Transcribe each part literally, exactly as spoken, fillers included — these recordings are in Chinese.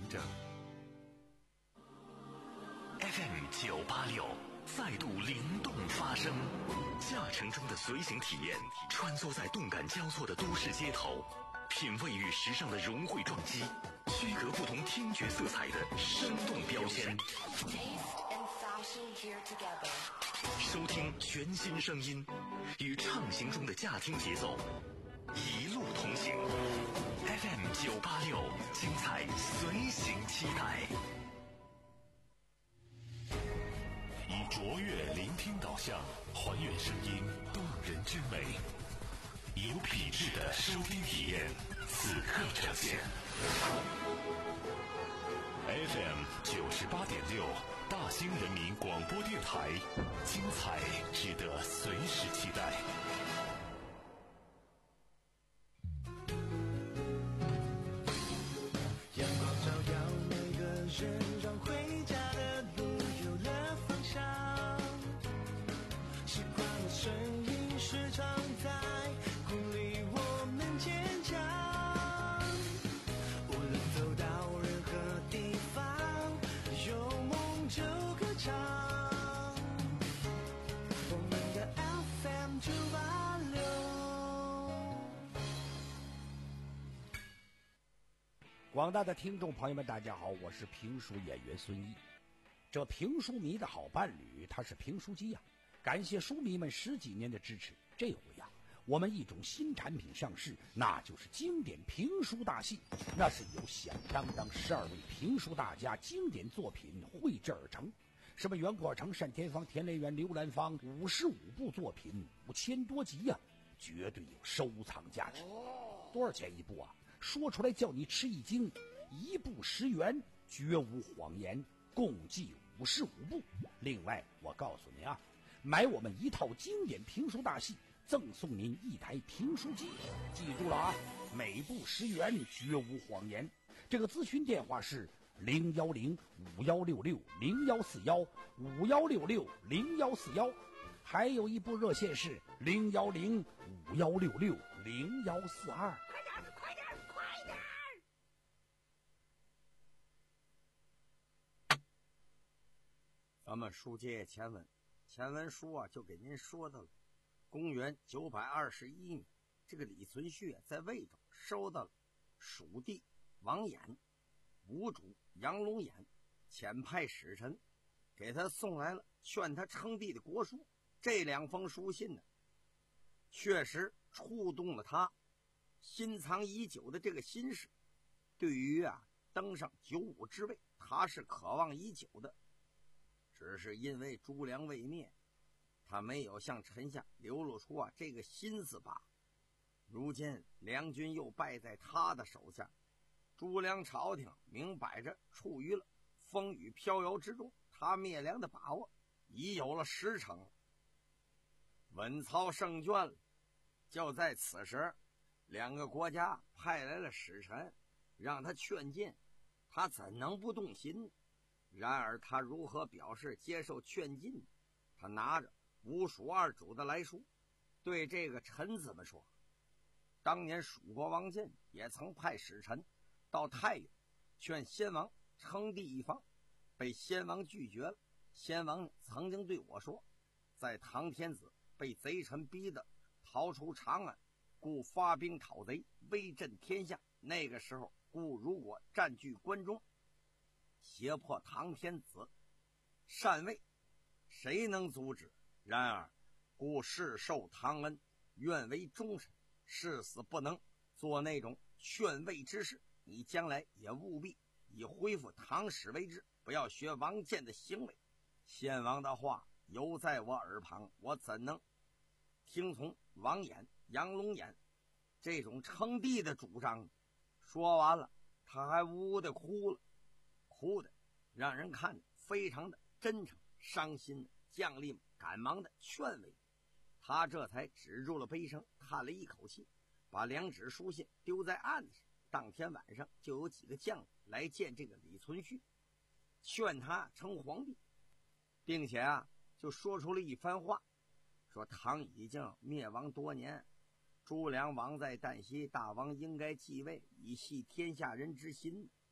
着。F M 九八六再度灵动发声，驾乘中的随行体验，穿梭在动感交错的都市街头，品味与时尚的融汇撞击，区隔不同听觉色彩的生动标签。收听全新声音，与畅行中的驾听节奏，一路同行。F M 九八六，精彩随行期待。以卓越聆听导向，还原声音动人之美，有品质的收听体验，此刻呈现。F M 九十八点六，大兴人民广播电台，精彩值得随时期待。 阳光照耀每个人，让回家的路有了方向。时光的声音时常在鼓励我们坚强。无论走到任何地方，有梦就歌唱。我们的 F M 九八六。 广大的听众朋友们，大家好，我是评书演员孙毅。这评书迷的好伴侣，他是评书机呀、啊。感谢书迷们十几年的支持，这回呀、啊，我们一种新产品上市，那就是经典评书大戏。那是由响当当十二位评书大家经典作品绘制而成，什么袁阔成、单田芳、田雷元、刘兰芳，五十五部作品，五千多集呀、啊，绝对有收藏价值。多少钱一部啊？说出来叫你吃一惊，一部十元，绝无谎言，共计五十五部。另外，我告诉你啊，买我们一套经典评书大戏，赠送您一台评书机。记住了啊，每部十元，绝无谎言。这个咨询电话是零幺零五幺六六零幺四幺五幺六六零幺四幺，还有一部热线是零幺零五幺六六零幺四二。 快点，快点！ 咱们书接前文，前文书啊就给您说到了公元九百二十一年，这个李存勖在魏州收到了蜀地王衍、吴主杨龙衍遣派使臣给他送来了劝他称帝的国书。这两封书信呢，确实触动了他心藏已久的这个心事。对于啊登上九五之位，他是渴望已久的，只是因为朱良未灭，他没有向臣下流露出啊这个心思罢。如今梁军又败在他的手下，朱良朝廷明摆着处于了风雨飘摇之中，他灭梁的把握已有了十成。稳操胜券了。就在此时，两个国家派来了使臣，让他劝进，他怎能不动心？然而他如何表示接受劝进？他拿着吴蜀二主的来书，对这个臣子们说：当年蜀国王建也曾派使臣到太原劝先王称帝一方，被先王拒绝了。先王曾经对我说，在唐天子被贼臣逼得逃出长安，故发兵讨贼，威震天下。那个时候，故如果占据关中，胁迫唐天子禅位，谁能阻止？然而故世受唐恩，愿为忠臣，誓死不能做那种劝位之事。你将来也务必以恢复唐史为之，不要学王建的行为。先王的话犹在我耳旁，我怎能听从王衍、杨龙衍这种称帝的主张？说完了，他还呜呜的哭了，哭的让人看着非常的真诚伤心的。将领赶忙的劝慰他，这才止住了悲声，叹了一口气，把两纸书信丢在案子上。当天晚上就有几个将领来见这个李存勖，劝他称皇帝，并且啊就说出了一番话，说唐已经灭亡多年，朱良亡在旦夕，大王应该继位，以系天下人之心。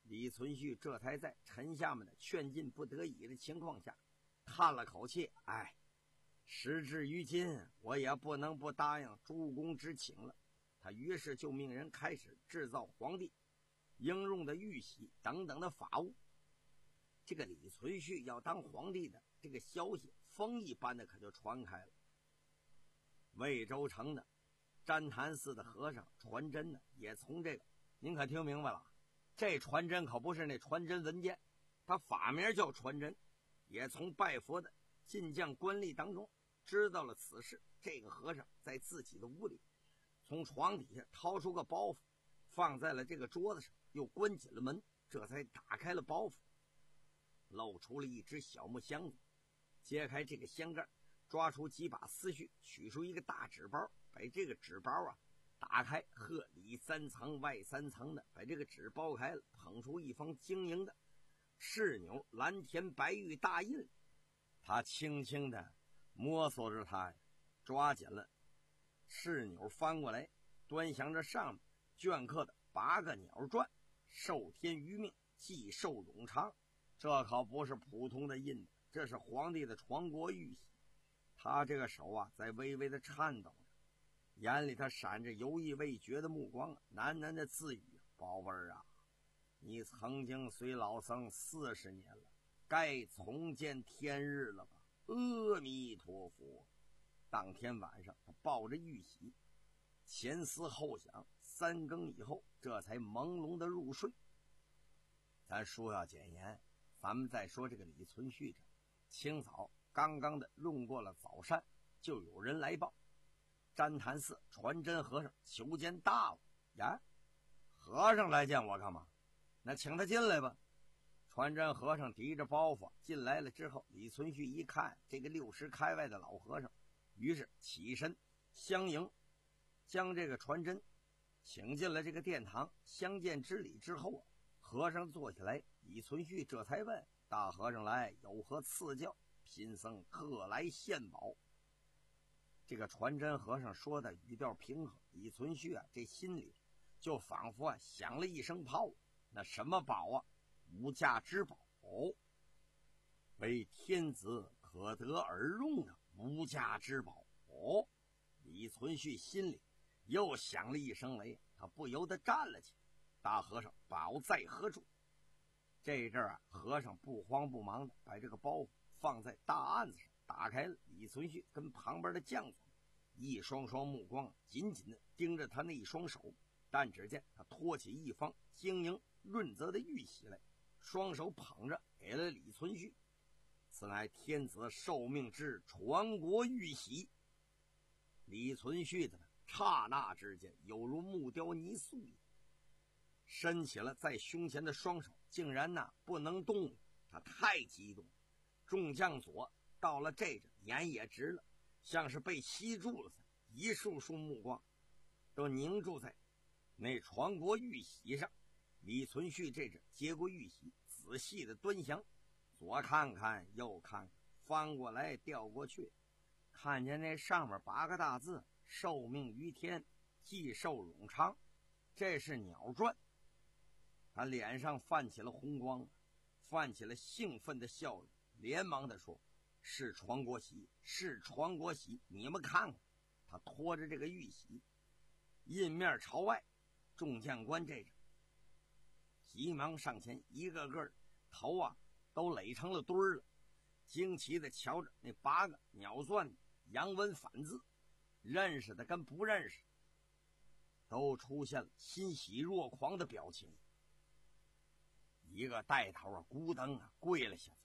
李存勖这才在臣下们的劝进不得已的情况下，叹了口气，哎，时至于今，我也不能不答应诸公之请了。他于是就命人开始制造皇帝应用的玉玺等等的法物。这个李存勖要当皇帝的这个消息，风一般的可就传开了。魏州城的占坛寺的和尚传真呢，也从这个，您可听明白了，这传真可不是那传真文件，他法名叫传真，也从拜佛的进将官吏当中知道了此事。这个和尚在自己的屋里从床底下掏出个包袱，放在了这个桌子上，又关紧了门，这才打开了包袱，露出了一只小木箱子。揭开这个箱盖，抓出几把丝絮，取出一个大纸包，把这个纸包啊打开，呵，里三层外三层的把这个纸包开了，捧出一方晶莹的赤纽蓝田白玉大印。他轻轻的摸索着它，抓紧了赤纽，翻过来，端详着上面镌刻的八个鸟篆：受天余命，既寿永长。这可不是普通的印的，这是皇帝的传国玉玺。他这个手啊在微微的颤抖着，眼里他闪着犹豫未决的目光，喃喃的自语：宝贝儿啊，你曾经随老僧四十年了，该重见天日了吧？阿弥陀佛。当天晚上，他抱着玉玺，前思后想，三更以后这才朦胧的入睡。咱说要简言，咱们再说这个李存勖这清早刚刚的用过了早膳，就有人来报，占坛寺传真和尚求见大王。呀，和尚来见我干嘛？那请他进来吧。传真和尚提着包袱进来了之后，李存勖一看这个六十开外的老和尚，于是起身相迎，将这个传真请进了这个殿堂。相见之礼之后啊，和尚坐下来，李存勖这才问：大和尚来有何赐教？贫僧特来献宝。这个传真和尚说的语调平和，李存勖啊这心里就仿佛啊响了一声炮。那什么宝啊？无价之宝，为天子可得而用的无价之宝。哦，李存勖心里又响了一声雷，他不由得站了起来。大和尚，宝在何处？这阵儿啊，和尚不慌不忙的把这个包袱放在大案子上，打开了。李存勖跟旁边的将军一双双目光紧紧的盯着他那一双手，但只见他托起一方晶莹润泽的玉玺来，双手捧着给了李存勖。此乃天子受命之传国玉玺。李存勖的刹那之间有如木雕泥塑一样，伸起了在胸前的双手，竟然呐不能动了。他太激动，众将左到了这阵眼也直了，像是被吸住了似的，一束束目光都凝住在那传国玉玺上。李存勖这阵接过玉玺，仔细的端详，左看看右看看，翻过来调过去，看见那上面八个大字：受命于天，既寿永长。这是鸟篆。他脸上泛起了红光，泛起了兴奋的笑容，连忙的说：是传国玺，是传国玺，你们看看。他拖着这个玉玺，印面朝外，众将官这阵急忙上前，一个个头啊都垒成了堆儿了，惊奇的瞧着那八个鸟篆的洋文反字，认识的跟不认识都出现了欣喜若狂的表情。一个带头啊咕噔啊跪了下去，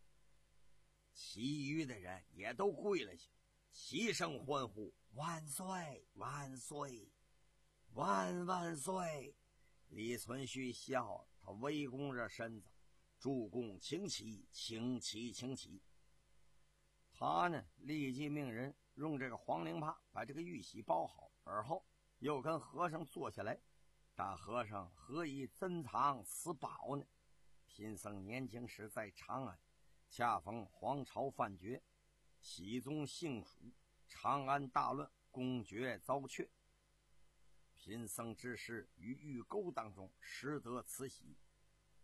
其余的人也都跪了下，齐声欢呼：万岁万岁万万岁！李存勖笑，他微弓着身子，助攻请起，请起，请起。他呢立即命人用这个黄绫帕把这个玉玺包好，而后又跟和尚坐下来。大和尚，何以珍藏此宝呢？贫僧年轻时在长安，恰逢黄巢犯绝，熹宗幸蜀，长安大乱，公爵遭却。贫僧之时于玉沟当中拾得此玺，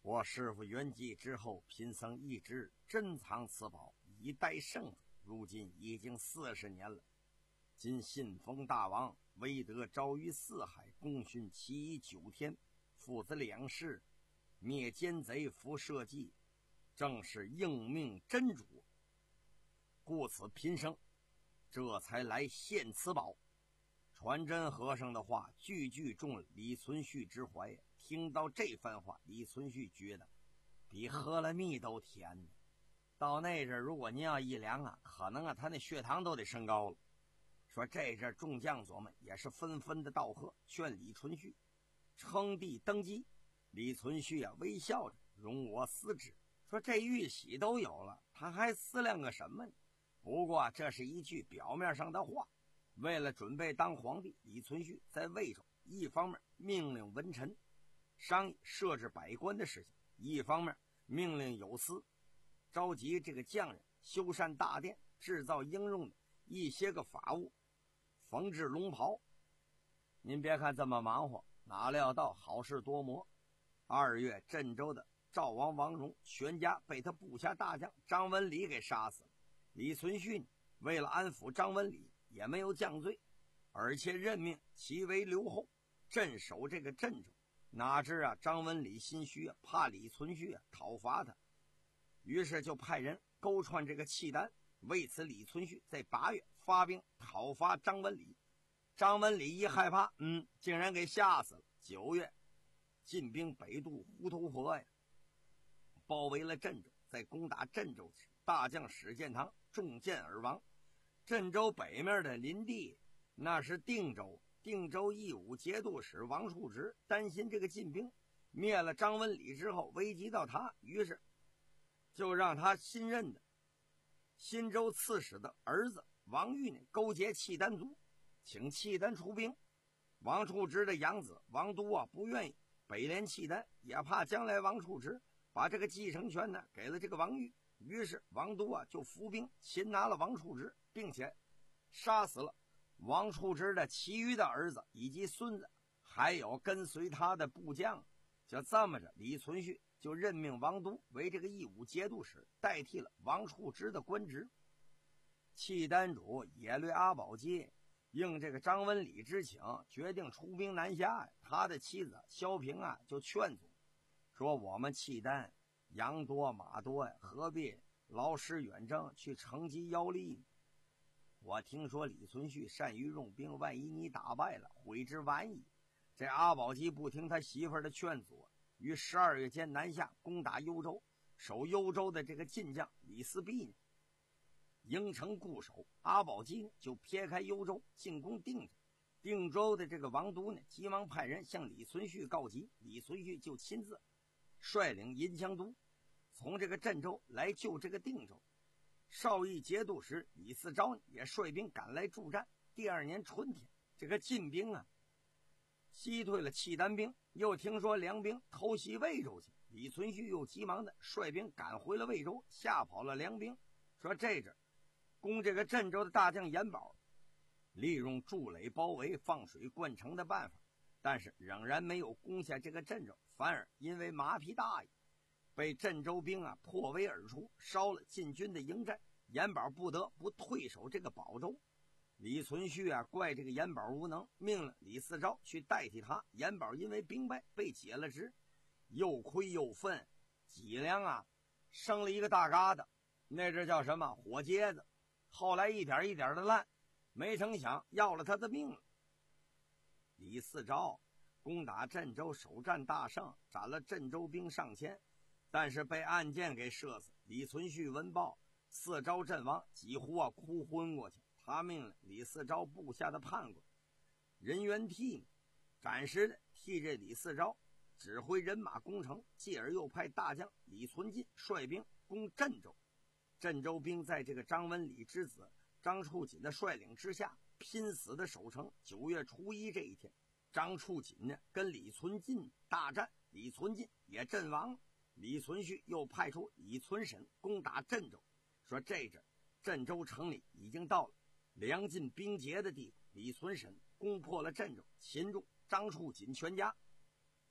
我师父圆寂之后，贫僧一直珍藏此宝，以待圣主。如今已经四十年了。今信封大王威德昭于四海，功勋其一九天，父子两世，灭奸贼，伏社稷，正是应命真主。故此贫僧这才来献此宝。传真和尚的话句句中了李存勖之怀。听到这番话，李存勖觉得比喝了蜜都甜呢。到那阵如果您要一量啊，可能啊他那血糖都得升高了。说这阵众将佐们也是纷纷的道贺，劝李存勖称帝登基。李存勖啊微笑着，容我思之。说这玉玺都有了，他还思量个什么呢？不过这是一句表面上的话。为了准备当皇帝，李存勖在魏州一方面命令文臣商议设置百官的事情，一方面命令有司召集这个匠人修缮大殿，制造应用的一些个法物，缝制龙袍。您别看这么忙活，哪料到好事多磨。二月，镇州的赵王王荣全家被他部下大将张文礼给杀死了。李存勖为了安抚张文礼，也没有降罪，而且任命其为留后，镇守这个镇州。哪知啊，张文礼心虚啊，怕李存勖啊讨伐他，于是就派人勾串这个契丹。为此，李存勖在八月发兵讨伐张文礼。张文礼一害怕，嗯，竟然给吓死了。九月，进兵北渡滹头河呀，包围了镇州。在攻打镇州时，大将史建堂中箭而亡。镇州北面的林地那是定州，定州义武节度使王处直担心这个进兵灭了张文礼之后危及到他，于是就让他新任的新州刺史的儿子王玉呢勾结契丹族，请契丹出兵。王处直的养子王都啊不愿意北联契丹，也怕将来王处直把这个继承权呢给了这个王玉，于是王都啊就伏兵擒拿了王处直，并且杀死了王处直的其余的儿子以及孙子，还有跟随他的部将。就这么着，李存勖就任命王都为这个义武节度使，代替了王处直的官职。契丹主耶律阿保机应这个张文礼之请，决定出兵南下。他的妻子萧平啊就劝阻说，我们契丹羊多马多呀，何必劳师远征去乘机邀利呢？我听说李存勖善于用兵，万一你打败了，悔之晚矣。这阿保机不听他媳妇儿的劝阻，于十二月间南下攻打幽州。守幽州的这个晋将李嗣弼呢，营城固守，阿保机呢就撇开幽州进攻定州。定州的这个王都呢，急忙派人向李存勖告急，李存勖就亲自率领银枪都从这个镇州来救这个定州。少义节度使李嗣昭也率兵赶来助战。第二年春天，这个晋兵啊击退了契丹兵，又听说梁兵偷袭魏州去，李存勖又急忙的率兵赶回了魏州，吓跑了梁兵。说这阵攻这个镇州的大将严保利用筑垒包围放水灌城的办法，但是仍然没有攻下这个镇州，反而因为马屁大意被镇州兵啊破围而出，烧了晋军的营寨。严保不得不退守这个保州。李存勖啊怪这个严保无能，命令李嗣昭去代替他。严保因为兵败被解了职，又亏又愤，脊梁啊生了一个大疙瘩，那这叫什么火疖子。后来一点一点的烂，没成想要了他的命了。李嗣昭攻打镇州，首战大胜，斩了镇州兵上千，但是被暗箭给射死。李存勖闻报，嗣昭阵亡，几乎啊哭昏过去。他命令李嗣昭部下的判官任元替暂时的替这李嗣昭指挥人马攻城，继而又派大将李存进率兵攻镇州。镇州兵在这个张文礼之子张处锦的率领之下拼死的守城。九月初一这一天，张处锦呢跟李存进大战，李存进也阵亡。李存勖又派出李存审攻打镇州，说这阵镇州城里已经到了粮尽兵竭的地步。李存审攻破了镇州，擒住张处锦全家。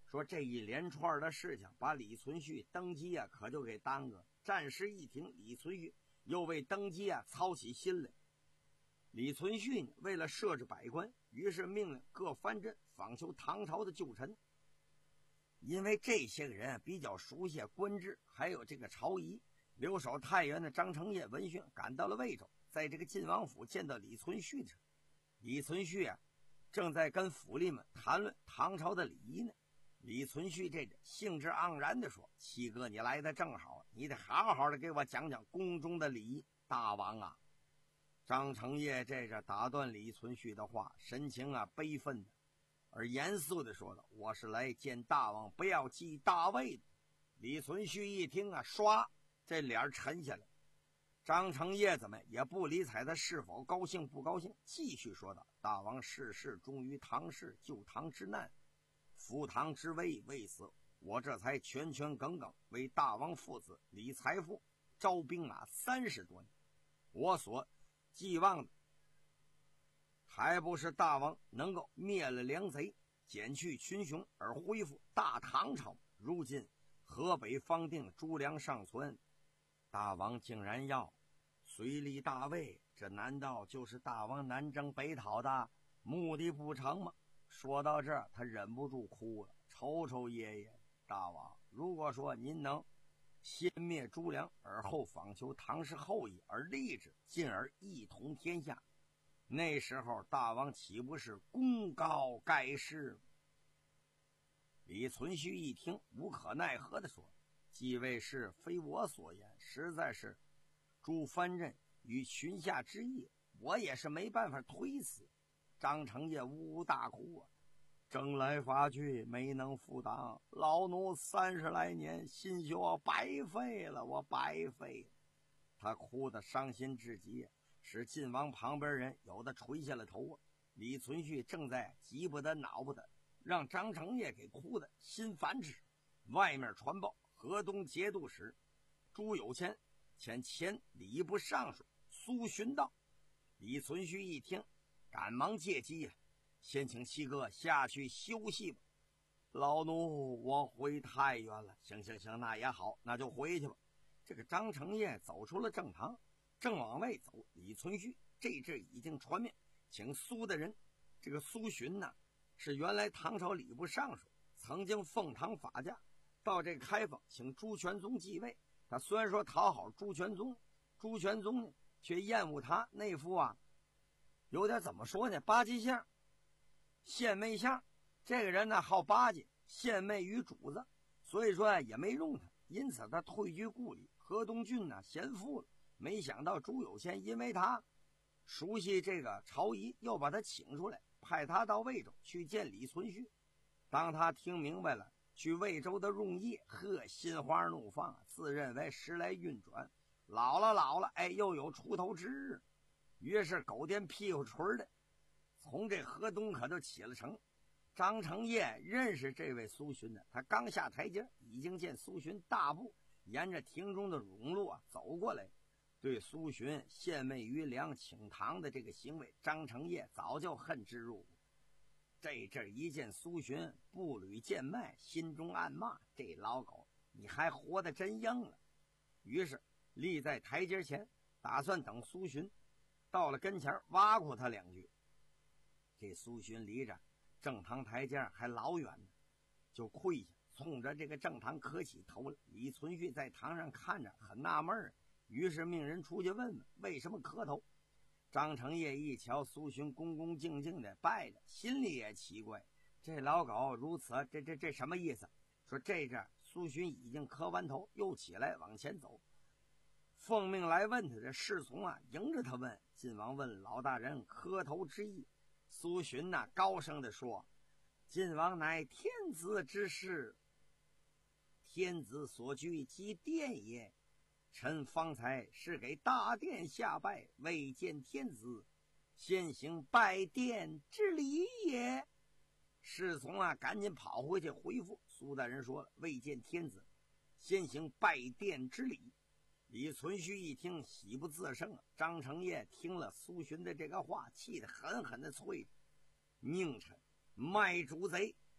说这一连串的事情把李存勖登基啊可就给耽搁。战事一停，李存勖又为登基啊操起心来。李存勖为了设置百官，于是命令各藩镇访求唐朝的旧臣。因为这些个人比较熟悉官制，还有这个朝仪，留守太原的张承业闻讯赶到了魏州，在这个晋王府见到李存勖时，李存勖啊正在跟府吏们谈论唐朝的礼仪呢。李存勖这个兴致盎然地说：“七哥，你来的正好，你得好好的给我讲讲宫中的礼仪。”大王啊，张承业这着打断李存勖的话，神情啊悲愤的而严肃地说道：“我是来见大王，不要记大位的。”李存勖一听啊，唰，这脸沉下来。张承业怎么也不理睬他是否高兴不高兴，继续说道：“大王世世忠于唐氏，救唐之难，扶唐之危，为此我这才全权耿耿为大王父子理财富，招兵马三十多年。我所寄望的还不是大王能够灭了良贼，减去群雄，而恢复大唐朝。如今河北方定，诸粮尚存，大王竟然要随立大魏，这难道就是大王南征北讨的目的不成吗？”说到这儿，他忍不住哭了，瞅瞅爷爷，大王，如果说您能先灭诸梁，而后访求唐氏后裔而立之，进而一统天下，那时候大王岂不是功高盖世？李存勖一听，无可奈何地说：“继位事非我所言，实在是诸藩镇与群下之意，我也是没办法推辞。”张承业呜呜大哭啊，征来发去没能负当，老奴三十来年心血啊白费了，我白费了。他哭得伤心至极，使晋王旁边人有的垂下了头啊。李存勖正在急不得恼不得，让张承业给哭得心烦之时，外面传报河东节度使朱有谦遣前礼部尚书苏洵到。李存勖一听，赶忙借机呀、啊，先请七哥下去休息吧。老奴我回太原了。行行行，那也好，那就回去吧。这个张承业走出了正堂，正往外走，李存勖这阵已经传命，请苏的人。这个苏洵呢，是原来唐朝礼部尚书，曾经奉唐法驾，到这个开封请朱全宗继位。他虽然说讨好朱全宗，朱全宗呢却厌恶他那副啊有点怎么说呢，巴结相献媚相。这个人呢好巴结，献媚于主子，所以说也没用他，因此他退居故里。河东郡呢贤富了，没想到朱有谦因为他熟悉这个朝仪，又把他请出来，派他到魏州去见李存勖。当他听明白了去魏州的用意，呵，心花怒放，自认为时来运转，老了老了，哎，又有出头之日。于是狗颠屁股锤的从这河东可就起了城。张承业认识这位苏洵的，他刚下台阶，已经见苏洵大步沿着庭中的甬路啊走过来，对苏洵献媚于梁请堂的这个行为，张承业早就恨之入骨。这阵一见苏洵步履渐迈，心中暗骂：这老狗，你还活得真硬了。于是立在台阶前，打算等苏洵到了跟前挖苦他两句。这苏洵离着正堂台阶还老远呢，就跪下冲着这个正堂磕起头了。李存勖在堂上看着很纳闷，于是命人出去问问为什么磕头。张承业一瞧苏洵恭恭敬敬的拜着，心里也奇怪，这老狗如此，这这这什么意思？说这阵苏洵已经磕完头，又起来往前走，奉命来问他的侍从啊迎着他问。晋王问老大人磕头之意。苏洵呐、啊、高声地说：晋王乃天子之事，天子所居即殿也，臣方才是给大殿下拜，未见天子，先行拜殿之礼也。侍从啊赶紧跑回去回复苏大人说了，未见天子，先行拜殿之礼。李存勖一听喜不自胜啊。张承业听了苏洵的这个话，气得狠狠地啐着：宁臣卖主贼，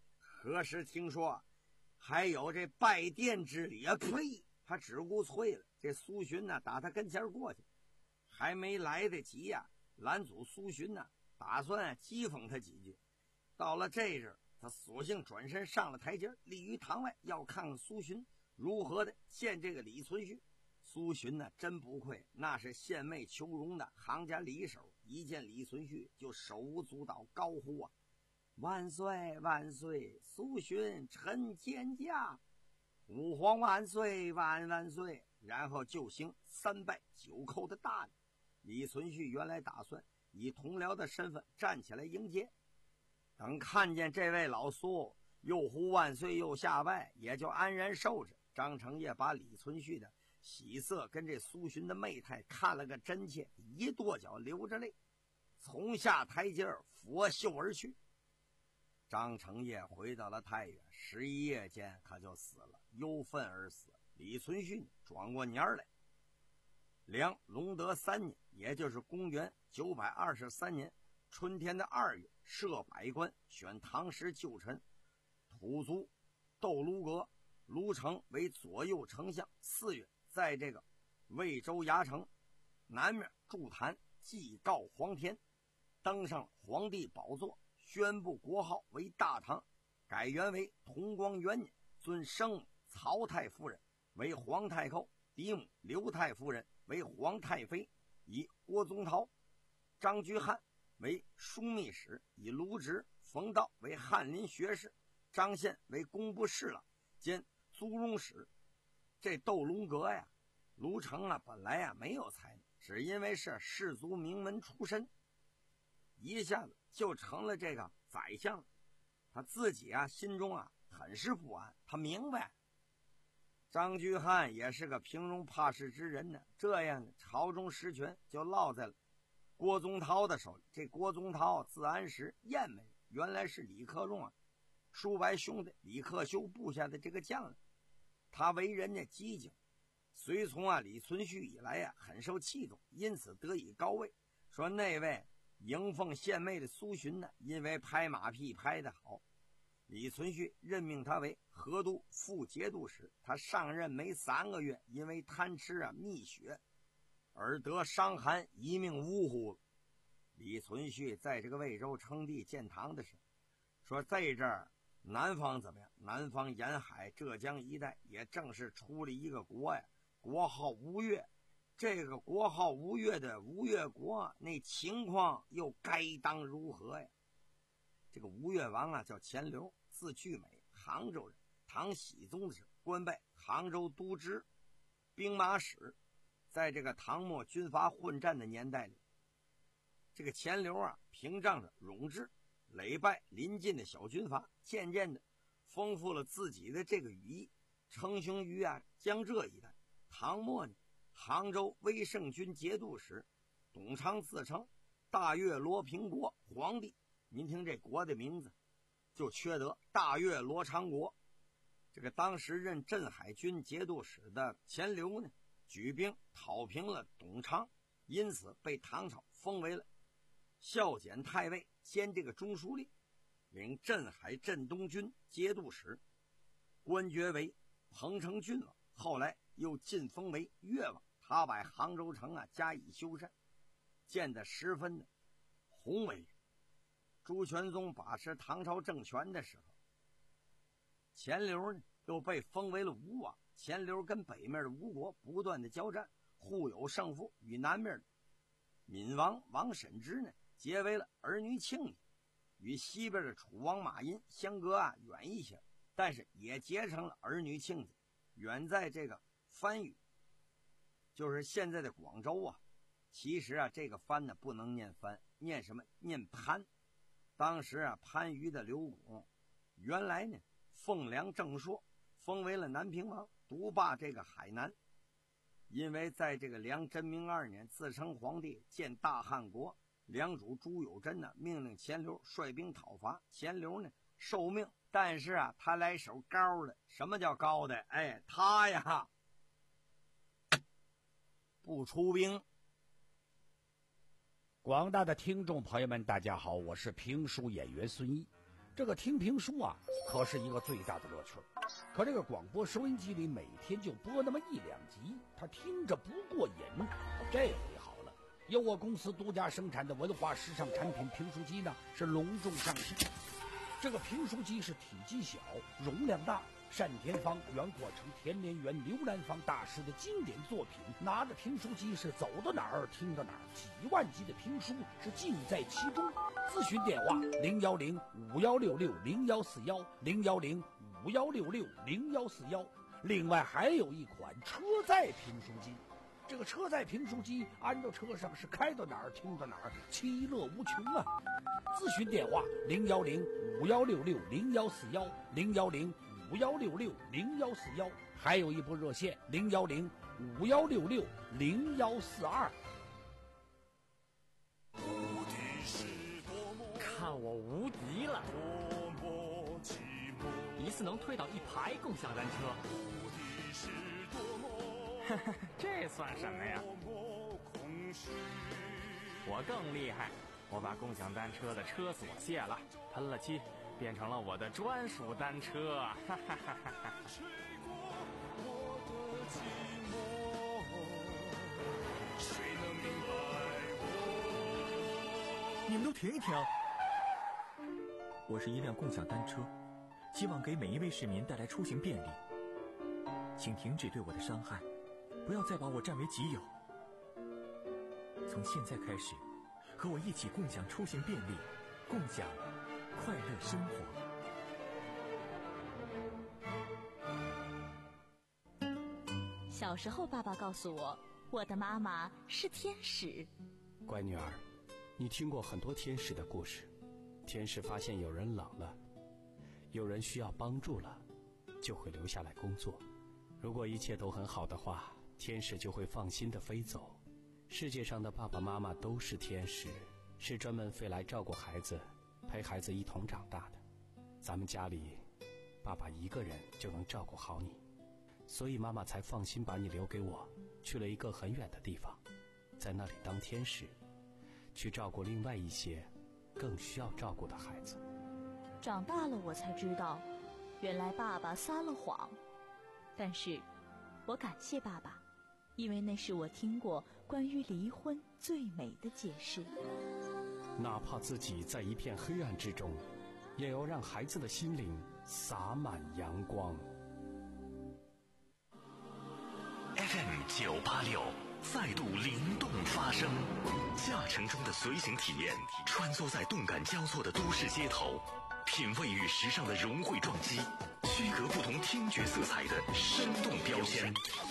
可是听说还有这拜殿之礼啊！呸！他只顾啐了。这苏洵呢，打他跟前过去，还没来得及呀、啊，拦阻苏洵呢，打算、啊、讥讽他几句。到了这阵，他索性转身上了台阶，立于堂外，要看看苏洵如何的见这个李存勖。苏洵呢，真不愧那是献媚求荣的行家里手，一见李存勖就手舞足蹈，高呼啊：“万岁万岁！苏洵臣见驾！吾皇万岁万万岁！”然后就行三拜九叩的大礼。李存勖原来打算以同僚的身份站起来迎接，等看见这位老苏又呼万岁又下拜，也就安然受着。张承业把李存勖的喜色跟这苏洵的媚态看了个真切，一跺脚流着泪，从下台阶拂袖而去。张承业回到了太原，十一夜间他就死了，忧愤而死。李存勖转过年来，梁隆德三年，也就是公元九百二十三年春天的二月，设百官，选唐时旧臣土族窦卢阁、卢成为左右丞相。四月，在这个魏州牙城南面筑坛，祭告皇天，登上皇帝宝座，宣布国号为大唐，改元为同光元年，尊生母曹太夫人为皇太后，嫡母刘太夫人为皇太妃，以郭宗燾、张居翰为枢密使，以卢植、冯道为翰林学士，张宪为工部侍郎兼租庸使。这窦龙阁呀，卢成啊，本来啊没有才能，只因为是士族名门出身，一下子就成了这个宰相。他自己啊心中啊很是不安，他明白张居翰也是个平庸怕事之人呢，这样的朝中实权就落在了郭宗燾的手里。这郭宗燾字安石，雁门人，原来是李克用啊叔伯兄弟李克修部下的这个将领。他为人家机警，随从啊李存勖以来啊很受器重，因此得以高位。说那位迎奉献媚的苏洵呢，因为拍马屁拍得好，李存勖任命他为河都副节度使。他上任没三个月，因为贪吃啊蜜雪而得伤寒，一命呜呼了。李存勖在这个魏州称帝建唐的时候，说在这儿南方怎么样？南方沿海浙江一带也正是出了一个国呀，国号吴越。这个国号吴越的吴越国，那情况又该当如何呀？这个吴越王啊叫钱镠，字巨美，杭州人，唐僖宗时官拜杭州都知、兵马使。在这个唐末军阀混战的年代里，这个钱镠啊屏障着冗智，累败临近的小军阀，渐渐的丰富了自己的这个羽翼，称雄于啊江浙一带。唐末呢，杭州威胜军节度使董昌自称大越罗平国皇帝，您听这国的名字就缺德，大越罗长国。这个当时任镇海军节度使的钱镠呢，举兵讨平了董昌，因此被唐朝封为了孝检太尉兼这个中书令，领镇海镇东军节度使，官爵为彭城郡王，后来又晋封为越王。他把杭州城啊加以修缮，建得十分的宏伟。朱全宗把持唐朝政权的时候，钱镠呢又被封为了吴王。钱镠跟北面的吴国不断的交战，互有胜负，与南面的闽王王审知呢结为了儿女庆姻，与西边的楚王马殷相隔啊远一些，但是也结成了儿女庆子。远在这个番禺，就是现在的广州啊。其实啊这个番呢不能念番，念什么？念番。当时啊番禺的刘拱原来呢奉梁正朔，封为了南平王，独霸这个海南。因为在这个梁真明二年自称皇帝，建大汉国，梁主朱友贞呢命令钱镠率兵讨伐。钱镠呢受命，但是啊他来手高的。什么叫高的？哎，他呀不出兵。 广大的听众朋友们大家好，我是评书演员孙毅。 这个听评书啊，可是一个最大的乐趣。可这个广播收音机里每天就播那么一两集，他听着不过瘾。这回好了，由我公司独家生产的文化时尚产品评书机呢，是隆重上市。这个评书机是体积小，容量大，单田芳、袁国成、田连元、刘兰芳大师的经典作品，拿着评书机是走到哪儿听到哪儿，几万集的评书是尽在其中。咨询电话零幺零五幺六六零幺四幺零幺零五幺六六零幺四幺。另外还有一款车载评书机，这个车载评书机安到车上是开到哪儿听到哪儿，其乐无穷啊！咨询电话零幺零五幺六六零幺四幺零幺零五幺六六零幺四幺，还有一部热线零幺零五幺六六零幺四二。 看我无敌了！一次能推倒一排共享单车。哈哈，这算什么呀？我更厉害，我把共享单车的车锁卸了，喷了漆，变成了我的专属单车。哈哈哈哈哈！ 你们都停一停！我是一辆共享单车，希望给每一位市民带来出行便利。请停止对我的伤害，不要再把我占为己有。从现在开始，和我一起共享出行便利，共享快乐生活。小时候，爸爸告诉我，我的妈妈是天使。 乖女儿，你听过很多天使的故事。天使发现有人冷了，有人需要帮助了，就会留下来工作。如果一切都很好的话，天使就会放心地飞走。世界上的爸爸妈妈都是天使，是专门飞来照顾孩子，陪孩子一同长大的。咱们家里，爸爸一个人就能照顾好你，所以妈妈才放心把你留给我，去了一个很远的地方，在那里当天使，去照顾另外一些更需要照顾的孩子。 长大了我才知道，原来爸爸撒了谎。但是我感谢爸爸，因为那是我听过关于离婚最美的解释。 哪怕自己在一片黑暗之中，也要让孩子的心灵洒满阳光。 F M 九八六再度灵动发声，驾乘中的随行体验，穿梭在动感交错的都市街头，品味与时尚的融汇撞击，区隔不同听觉色彩的生动标签。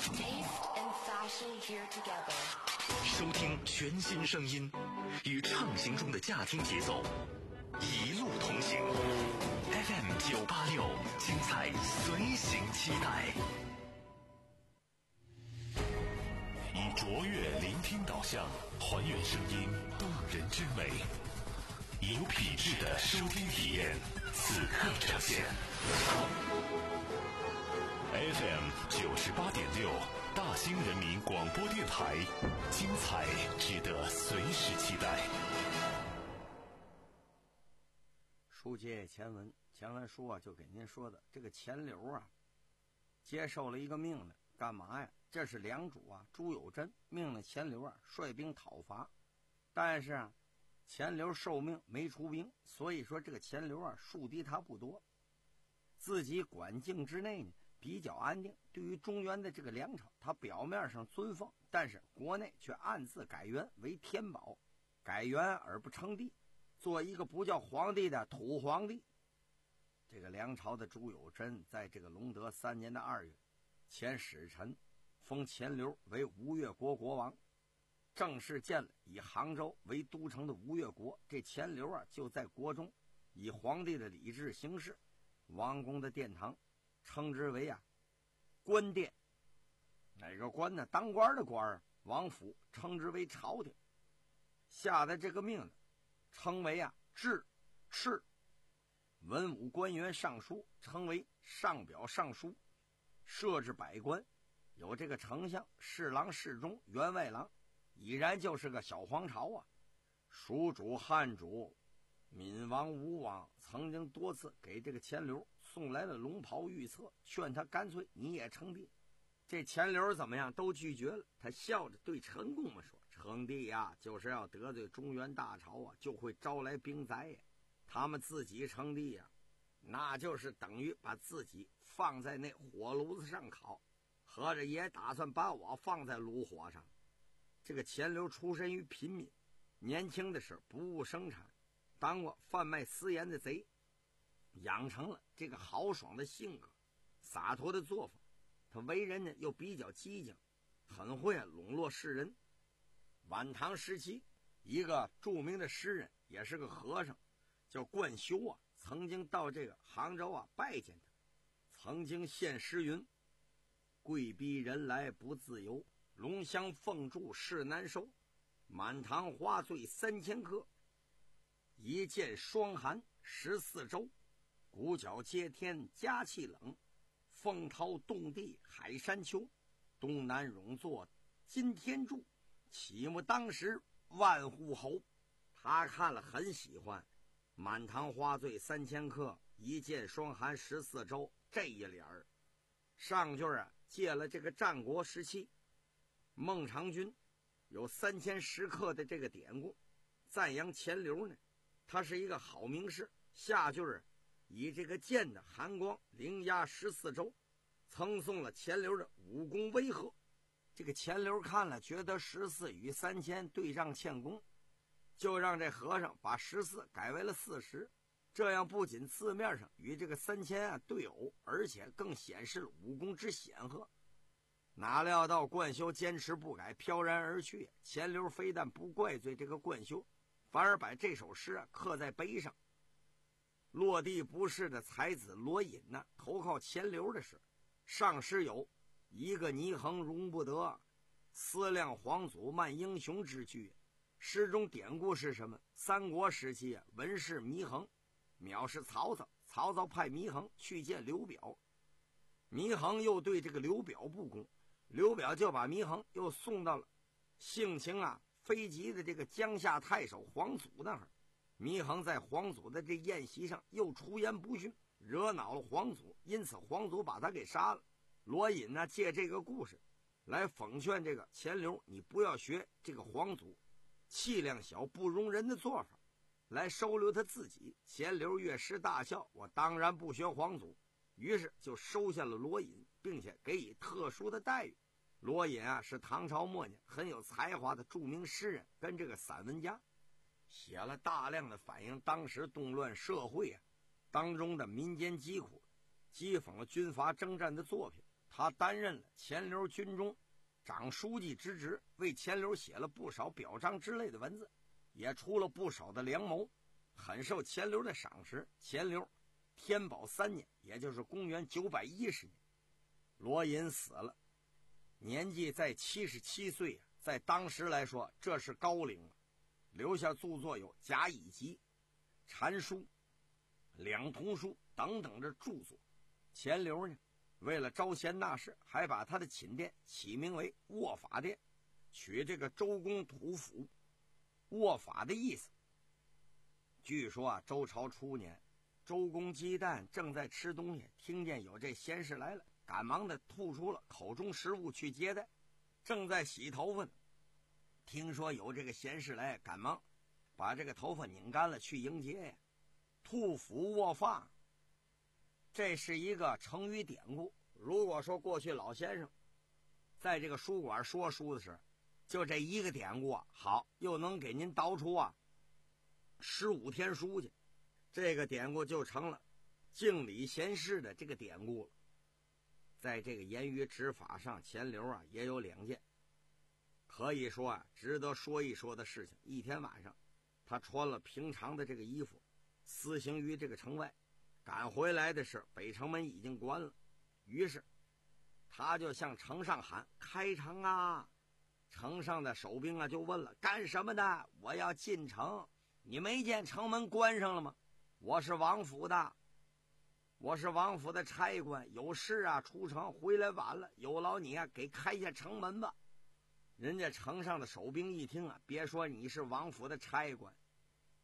收听全新声音，与畅行中的驾听节奏，一路同行。F M 九八六，精彩随行期待。 以卓越聆听导向，还原声音动人之美，以有品质的收听体验，此刻呈现。F M 九十八点六，大兴人民广播电台，精彩值得随时期待。 书接前文，前文书啊，就给您说的这个钱流啊，接受了一个命令，干嘛呀？ 这是梁主啊，朱有贞命令钱流啊率兵讨伐，但是啊，钱流受命没出兵，所以说这个钱流啊树敌他不多，自己管境之内呢比较安定。对于中原的这个梁朝，他表面上尊奉，但是国内却暗自改元为天宝，改元而不称帝，做一个不叫皇帝的土皇帝。这个梁朝的朱有贞在这个隆德三年的二月，遣使臣 封钱流为吴越国国王，正式建了以杭州为都城的吴越国。这钱流啊，就在国中以皇帝的礼制行事，王宫的殿堂称之为啊官殿，哪个官呢？当官的官啊。王府称之为朝廷，下的这个命令称为啊制敕，文武官员尚书称为上表尚书，设置百官。 有这个丞相、侍郎、侍中、员外郎，已然就是个小皇朝啊。蜀主、汉主闵王、吴王曾经多次给这个钱镠送来了龙袍玉册，劝他干脆你也称帝。这钱镠怎么样都拒绝了。他笑着对陈公们说：称帝呀，就是要得罪中原大朝啊，就会招来兵灾呀。他们自己称帝呀，那就是等于把自己放在那火炉子上烤，合着也打算把我放在炉火上。这个钱镠出身于平民，年轻的时不务生产，当过贩卖私盐的贼，养成了这个豪爽的性格，洒脱的作风。他为人呢又比较机警，很会笼络世人。晚唐时期，一个著名的诗人，也是个和尚，叫冠休啊，曾经到这个杭州啊拜见他，曾经献诗云：贵逼人来不自由，龙香凤柱事难收，满堂花醉三千客，一见霜寒十四周，鼓角接天加气冷，风涛动地海山丘，东南永作金天柱，启目当时万户侯。他看了很喜欢，满堂花醉三千客，一见霜寒十四周这一联儿。上句啊借了这个战国时期孟尝君有三千食客的这个典故，赞扬钱镠呢他是一个好名士。下句啊以这个剑的寒光凌压十四周，赠送了钱镠的武功威吓。这个钱镠看了觉得十四与三千对仗欠功，就让这和尚把十四改为了四十，这样不仅字面上与这个三千啊对偶，而且更显示了武功之显赫。哪料到冠休坚持不改，飘然而去。钱镠非但不怪罪这个冠休，反而把这首诗啊刻在碑上。落地不是的才子罗隐呢、啊，投靠钱镠的是上诗有一个泥衡容不得，思量皇祖慢英雄之句。诗中典故是什么？三国时期啊，文士祢衡藐视曹操，曹操派祢衡去见刘表，祢衡又对这个刘表不公，刘表就把祢衡又送到了性情啊非极的这个江夏太守皇祖那儿。祢衡在皇祖的这宴席上又出言不逊，惹恼了皇祖，因此皇祖把他给杀了。罗隐呢借这个故事来讽劝这个钱镠，你不要学这个皇祖气量小不容人的做法，来收留他自己。钱镠乐师大笑，我当然不学皇祖，于是就收下了罗隐，并且给予特殊的待遇。罗隐啊是唐朝末年很有才华的著名诗人跟这个散文家，写了大量的反映当时动乱社会啊当中的民间疾苦，讥讽了军阀征战的作品。他担任了钱镠军中长书记之职，为钱镠写了不少表彰之类的文字，也出了不少的良谋，很受钱镠的赏识。钱镠天宝三年，也就是公元九百一十年，罗隐死了，年纪在七十七岁、啊、在当时来说这是高龄了。留下著作有《甲乙集》、禅书、两通书等等的著作。钱镠呢为了招贤纳士，还把他的寝殿起名为卧法殿，取这个周公吐哺卧法的意思。据说啊，周朝初年，周公姬旦正在吃东西，听见有这贤士来了，赶忙的吐出了口中食物去接待。正在洗头发呢，听说有这个贤士来，赶忙把这个头发拧干了去迎接呀。吐哺卧发，这是一个成语典故。如果说过去老先生在这个书馆说书的时候，就这一个典故啊，好，又能给您导出啊十五天书去，这个典故就成了敬礼贤士的这个典故了。在这个言语执法上，钱镠啊也有两件可以说啊值得说一说的事情。一天晚上，他穿了平常的这个衣服，私行于这个城外，赶回来的时候，北城门已经关了。于是他就向城上喊：开城啊！城上的守兵啊就问了：干什么的？我要进城。你没见城门关上了吗？我是王府的，我是王府的差官，有事啊出城，回来晚了，有劳你啊给开下城门吧。人家城上的守兵一听啊，别说你是王府的差官，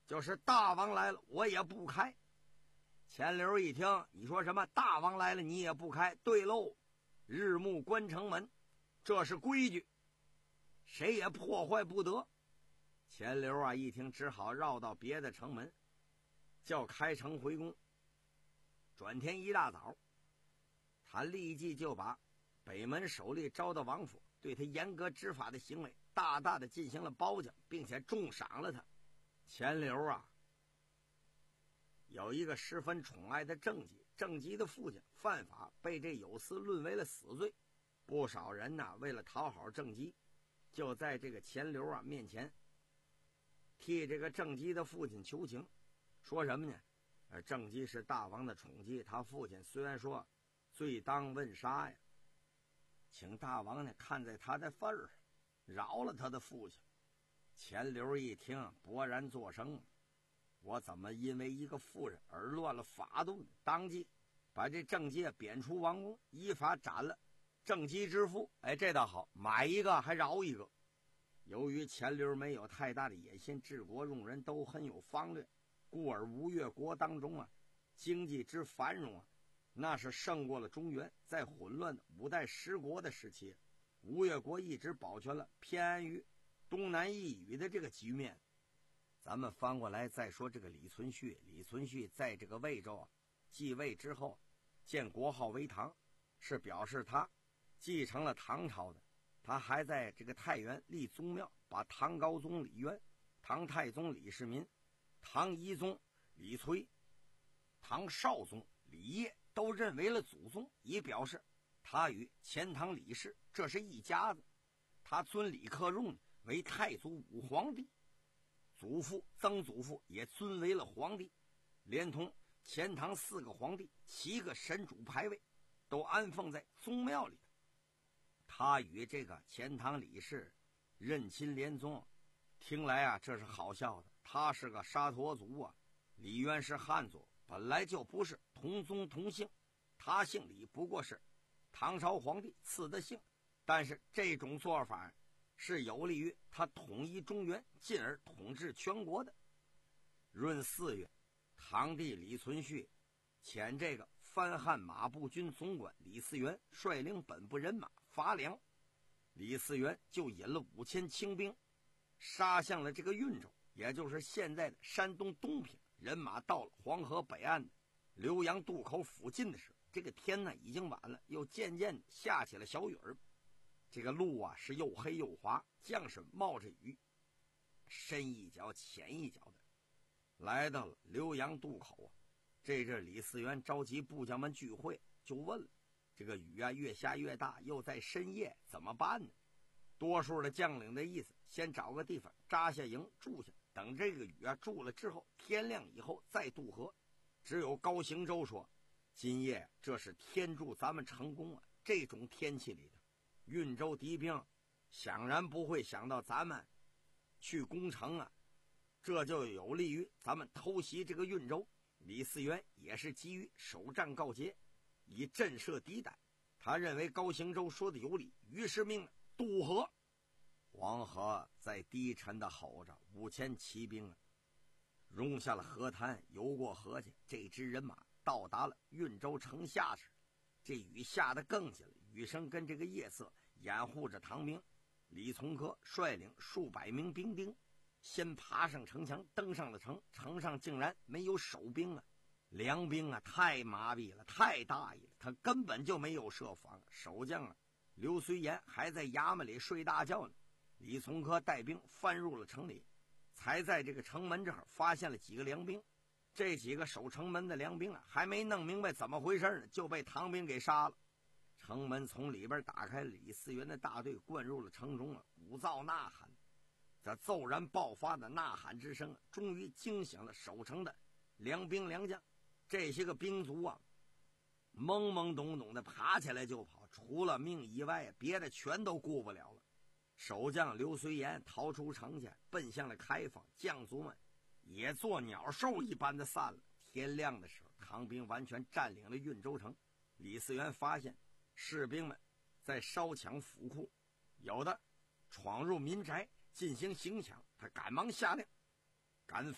就是大王来了我也不开。钱流一听，你说什么大王来了你也不开？对喽，日暮关城门，这是规矩，谁也破坏不得。钱流啊一听，只好绕到别的城门，叫开城回宫。转天一大早，他立即就把北门守吏招到王府，对他严格执法的行为大大的进行了褒奖，并且重赏了他。钱流啊有一个十分宠爱的郑吉，郑吉的父亲犯法，被这有司论为了死罪。不少人呢、啊、为了讨好郑吉，就在这个钱流啊面前替这个郑吉的父亲求情，说什么呢？呃，郑吉是大王的宠姬，他父亲虽然说罪当问杀呀，请大王呢看在他的份儿上，饶了他的父亲。钱流一听，勃然作声，我怎么因为一个妇人而乱了法度呢？当即把这郑吉贬出王宫，依法斩了郑吉之父。哎，这倒好，买一个还饶一个。由于钱流没有太大的野心，治国用人都很有方略，故而吴越国当中啊，经济之繁荣啊，那是胜过了中原。在混乱的五代十国的时期，吴越国一直保全了偏安于东南一隅的这个局面。咱们翻过来再说这个李存勖，李存勖在这个魏州啊继位之后，建国号为唐，是表示他继承了唐朝的。他还在这个太原立宗庙，把唐高宗李渊、唐太宗李世民、唐懿宗李璀、唐少宗李晔都认为了祖宗，以表示他与钱唐李氏这是一家子。他尊李克用为太祖武皇帝，祖父曾祖父也尊为了皇帝，连同钱唐四个皇帝七个神主牌位都安奉在宗庙里。他与这个钱唐李氏认亲连宗，听来啊这是好笑的。他是个沙陀族啊，李渊是汉族，本来就不是同宗同姓，他姓李不过是唐朝皇帝赐的姓，但是这种做法是有利于他统一中原，进而统治全国的。闰四月，唐帝李存勖遣这个番汉马步军总管李嗣源率领本部人马伐梁，李嗣源就引了五千轻兵杀向了这个运州，也就是现在的山东东平。人马到了黄河北岸的浏阳渡口附近的时候，这个天呢已经晚了，又渐渐的下起了小雨儿。这个路啊是又黑又滑，将士冒着雨，深一脚浅一脚的来到了浏阳渡口啊。这阵李嗣源召集部将们聚会，就问了：这个雨啊越下越大，又在深夜，怎么办呢？多数的将领的意思，先找个地方扎下营住下，等这个雨啊住了之后，天亮以后再渡河。只有高行周说：今夜这是天助咱们成功啊！这种天气里的运州敌兵想然不会想到咱们去攻城啊，这就有利于咱们偷袭这个运州。李嗣源也是基于首战告捷，以震慑敌胆。他认为高行周说的有理，于是命令渡河。黄河在低沉的吼着，五千骑兵啊冲下了河滩，游过河去。这支人马到达了运州城下时，这雨下得更急了，雨声跟这个夜色掩护着唐兵。李从珂率领数百名兵丁先爬上城墙，登上了城，城上竟然没有守兵啊！梁兵啊太麻痹了，太大意了，他根本就没有设防。守将啊刘随言还在衙门里睡大觉呢。李从珂带兵翻入了城里，才在这个城门这儿发现了几个梁兵。这几个守城门的梁兵啊还没弄明白怎么回事呢，就被唐兵给杀了。城门从里边打开，李嗣源的大队灌入了城中啊，鼓噪呐喊。这骤然爆发的呐喊之声啊，终于惊醒了守城的梁兵梁将。这些个兵卒啊懵懵懂懂的爬起来就跑，除了命以外别的全都顾不了了。守将刘随言逃出城去，奔向了开封，将卒们也做鸟兽一般的散了。天亮的时候，唐兵完全占领了运州城。李嗣源发现士兵们在烧抢府库，有的闯入民宅进行行抢，他赶忙下令赶焚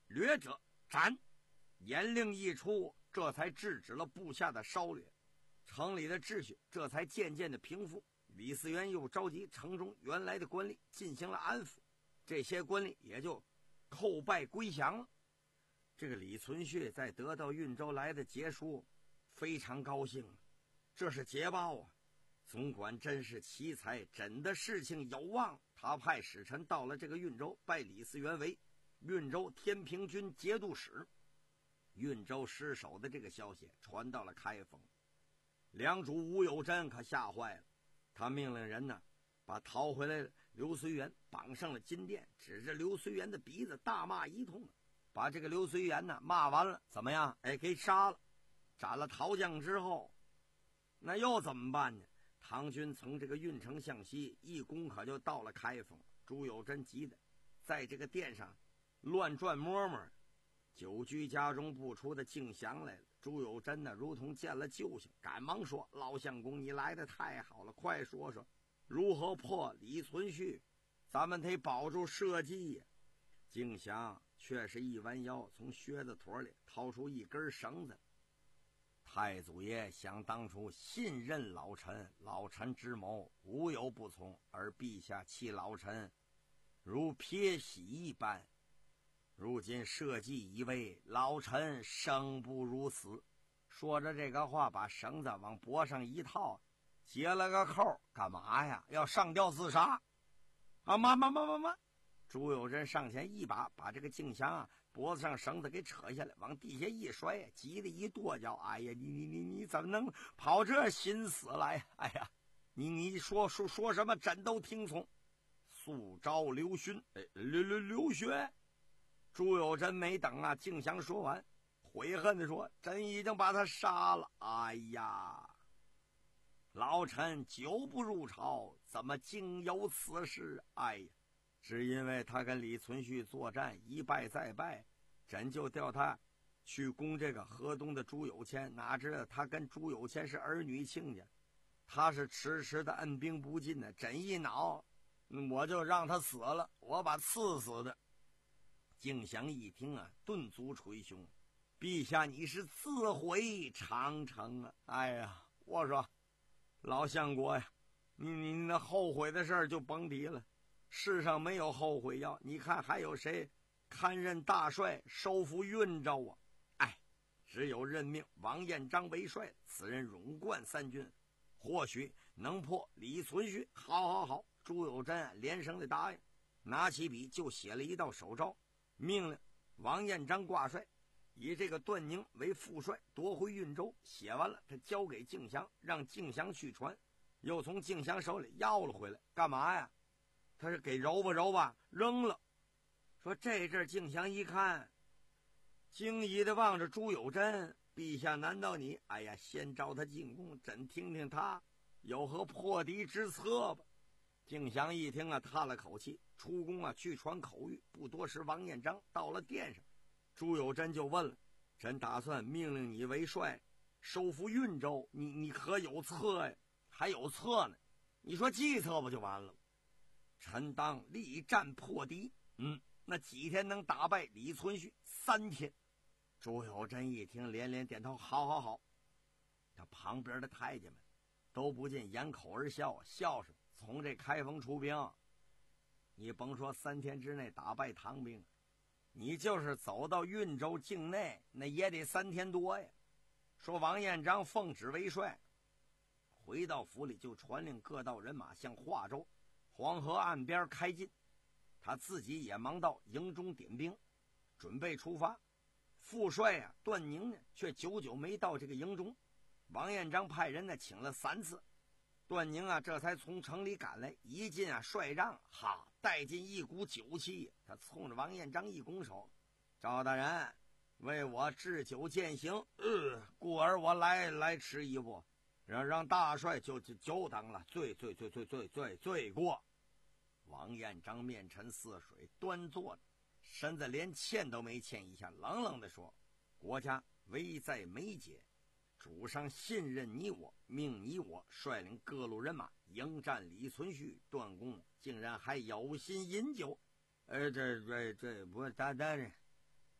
掠者斩！严令一出，这才制止了部下的烧掠，城里的秩序这才渐渐的平复。李嗣源又召集城中原来的官吏进行了安抚，这些官吏也就叩拜归降了。这个李存勖在得到运州来的节书，非常高兴啊，这是捷报啊！总管真是奇才，真的事情有望。他派使臣到了这个运州，拜李嗣源为运州天平军节度使。运州失守的这个消息传到了开封，梁主吴有贞可吓坏了，他命令人呢把逃回来的刘随元绑上了金殿，指着刘随元的鼻子大骂一通，把这个刘随元呢骂完了，怎么样？哎，给杀了。斩了陶将之后，那又怎么办呢？唐军从这个运城向西一攻，可就到了开封。朱有贞急得在这个殿上乱转摸摸。久居家中不出的敬降来了，朱有贞呢如同见了救星，赶忙说：老相公，你来的太好了，快说说如何破李存勖，咱们得保住社稷呀。敬降却是一弯腰，从靴子腿里掏出一根绳子。太祖爷想当初信任老臣，老臣之谋无有不从，而陛下弃老臣如撇洗一般，如今社稷已危，老臣生不如死。说着这个话，把绳子往脖上一套，结了个扣，干嘛呀？要上吊自杀啊！妈妈妈妈妈！朱有贞上前一把把这个敬降啊脖子上绳子给扯下来，往地下一摔，急得一跺脚。哎呀，你你你你怎么能跑这心思来？哎呀，你你说说说什么，朕都听从。速召刘勋，哎，刘刘刘学。朱有贞没等啊敬降说完，悔恨地说：朕已经把他杀了。哎呀，老臣久不入朝，怎么竟有此事？哎呀，只因为他跟李存勖作战一败再败，朕就调他去攻这个河东的朱有谦，哪知道他跟朱有谦是儿女亲家，他是迟迟的按兵不进的，朕一恼，我就让他死了，我把赐死的。敬降一听啊，顿足捶胸：陛下你是自毁长城啊！哎呀，我说老相国呀，你你那后悔的事儿就甭提了，世上没有后悔药。你看还有谁堪任大帅收复运州啊？哎，只有任命王彦章为帅，此人勇冠三军，或许能破李存勖。好好好，朱有贞连声的答应，拿起笔就写了一道手诏，命令王彦章挂帅，以这个段宁为副帅，夺回运州。写完了，他交给敬降，让敬降去传，又从敬降手里要了回来。干嘛呀？他是给揉吧揉吧扔了。说这阵敬降一看，惊疑的望着朱有贞：陛下难道你……哎呀，先召他进宫，朕听听他有何破敌之策吧。敬降一听啊，叹了口气，出宫啊去传口谕。不多时，王彦章到了殿上，朱有贞就问了：朕打算命令你为帅，收复运州，你你可有策呀？还有策呢？你说计策不就完了？臣当力战破敌。嗯，那几天能打败李存勖？三天。朱有贞一听，连连点头：好好好。他旁边的太监们都不禁掩口而笑，笑什么？从这开封出兵，你甭说三天之内打败唐兵，你就是走到运州境内，那也得三天多呀。说王彦章奉旨为帅，回到府里就传令各道人马向华州黄河岸边开进，他自己也忙到营中点兵，准备出发。副帅啊段宁呢，却久久没到这个营中。王彦章派人呢请了三次，段宁啊这才从城里赶来，一进啊帅帐，哈，带进一股酒气。他冲着王彦章一拱手：赵大人为我置酒饯行，呃，故而我来来迟一步，让让大帅就就久等了，罪罪罪罪罪罪罪过。王彦章面沉似水，端坐着，身子连欠都没欠一下，冷冷地说：国家危在眉睫，主上信任你我，命你我率领各路人马迎战李存勖，段公竟然还有心饮酒。呃，这这这不，但但是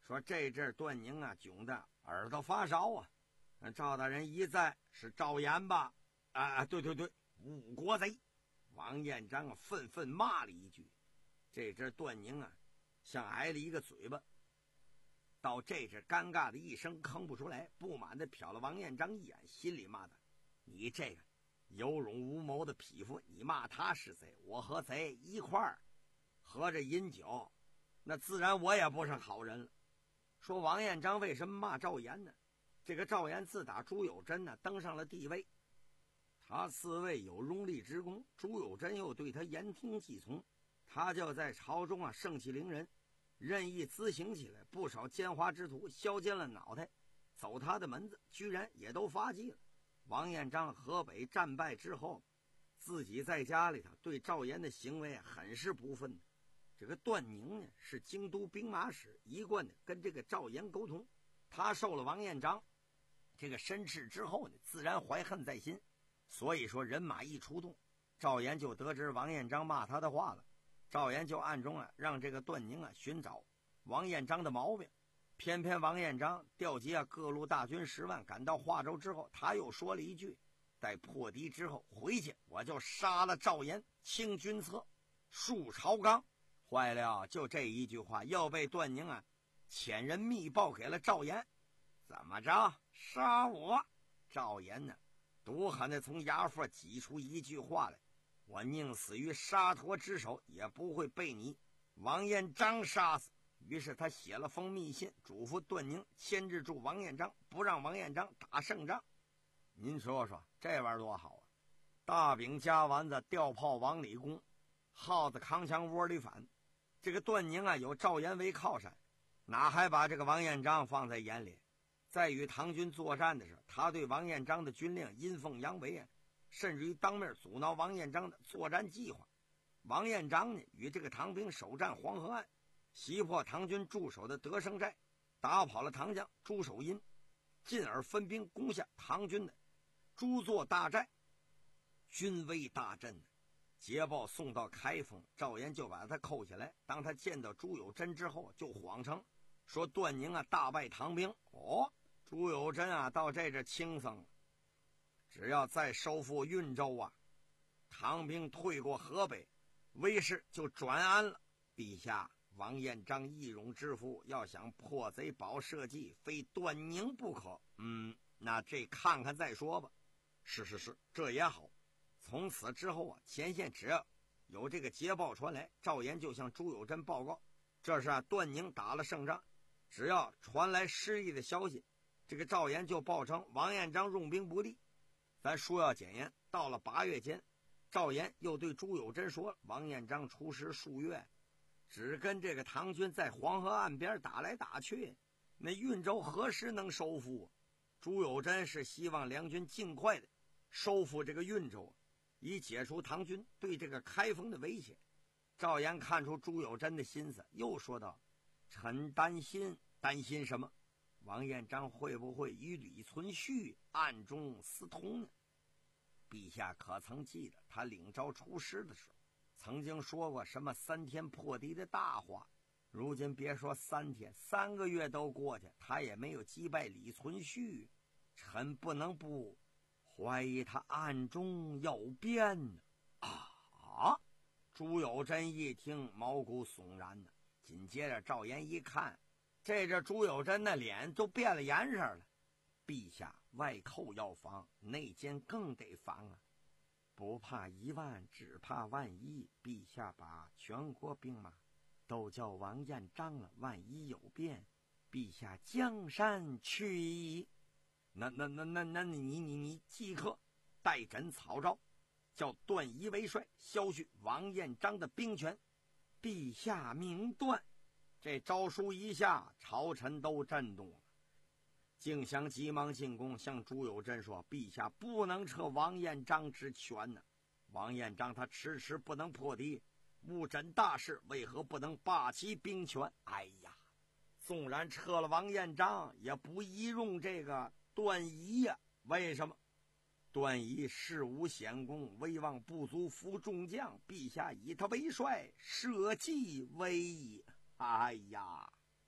说这阵段宁啊窘的耳朵发烧啊，赵大人一在是赵岩吧？啊，对对对，误国贼！王彦章啊愤愤骂了一句，这阵段宁啊像挨了一个嘴巴。到这阵尴尬的一声吭不出来，不满的瞟了王彦章一眼，心里骂他：你这个有勇无谋的匹夫，你骂他是贼，我和贼一块儿合着饮酒，那自然我也不是好人了。说王彦章为什么骂赵岩呢？这个赵岩自打朱有贞呢登上了帝位，他自谓有荣立之功，朱有贞又对他言听计从，他就在朝中啊盛气凌人，任意咨行起来，不少奸猾之徒削尖了脑袋走他的门子，居然也都发迹了。王彦章河北战败之后，自己在家里头对赵岩的行为很是不忿。这个段宁呢是京都兵马使，一贯的跟这个赵岩沟通，他受了王彦章这个申斥之后呢，自然怀恨在心，所以说人马一出动，赵岩就得知王彦章骂他的话了。赵岩就暗中啊让这个段宁啊寻找王彦章的毛病，偏偏王彦章调集啊各路大军十万赶到华州之后，他又说了一句：待破敌之后回去，我就杀了赵岩，清君侧，树朝纲。坏了，就这一句话又被段宁啊遣人密报给了赵岩。怎么着？杀我？赵岩呢毒狠的从牙缝挤出一句话来：我宁死于沙陀之手，也不会被你王彦章杀死。于是他写了封密信，嘱咐段宁牵制住王彦章，不让王彦章打胜仗。您说说这玩意儿多好啊！大饼夹丸子，吊炮往里攻，耗子扛枪窝里反。这个段宁啊有赵岩为靠山，哪还把这个王彦章放在眼里？在与唐军作战的时候，他对王彦章的军令阴奉阳违啊，甚至于当面阻挠王彦章的作战计划。王彦章呢与这个唐兵首战黄河岸，袭破唐军驻守的德胜寨，打跑了唐将朱守殷，进而分兵攻下唐军的诸座大寨，军威大振。捷报送到开封，赵岩就把他扣起来。当他见到朱有贞之后，就谎称说段宁啊大败唐兵。哦，朱有贞啊到这这轻松了，只要再收复运州啊，唐兵退过河北，威势就转安了。陛下，王彦章义勇之夫，要想破贼保社稷，非段宁不可。嗯，那这看看再说吧。是是是，这也好。从此之后啊，前线只要有这个捷报传来，赵岩就向朱有贞报告，这是啊段宁打了胜仗。只要传来失意的消息，这个赵岩就报称王彦章用兵不利。咱书要简言，到了八月间，赵岩又对朱有贞说，王彦章出师数月，只跟这个唐军在黄河岸边打来打去，那运州何时能收复？朱有贞是希望梁军尽快的收复这个运州，以解除唐军对这个开封的威胁。赵岩看出朱有贞的心思，又说道：臣担心。担心什么？王彦章会不会与李存勖暗中私通呢？陛下可曾记得他领诏出师的时候曾经说过什么三天破敌的大话？如今别说三天，三个月都过去，他也没有击败李存勖，臣不能不怀疑他暗中有变呢。啊！朱有贞一听，毛骨悚然呢。紧接着赵岩一看，这这朱有贞的脸都变了颜色了。陛下，外寇要防，内奸更得防啊！不怕一万，只怕万一。陛下把全国兵马都叫王彦章了，万一有变，陛下江山去矣。那那那那那你你你你即刻代朕草诏，叫段仪为帅，削去王彦章的兵权。陛下明断。这诏书一下，朝臣都震动了。敬祥急忙进宫，向朱有贞说：陛下不能撤王彦章之权呢。王彦章他迟迟不能破敌，误诊大事，为何不能罢其兵权？哎呀，纵然撤了王彦章，也不宜用这个段仪呀、啊。为什么？段仪事无显功，威望不足服众将，陛下以他为帅，社稷为也。哎呀，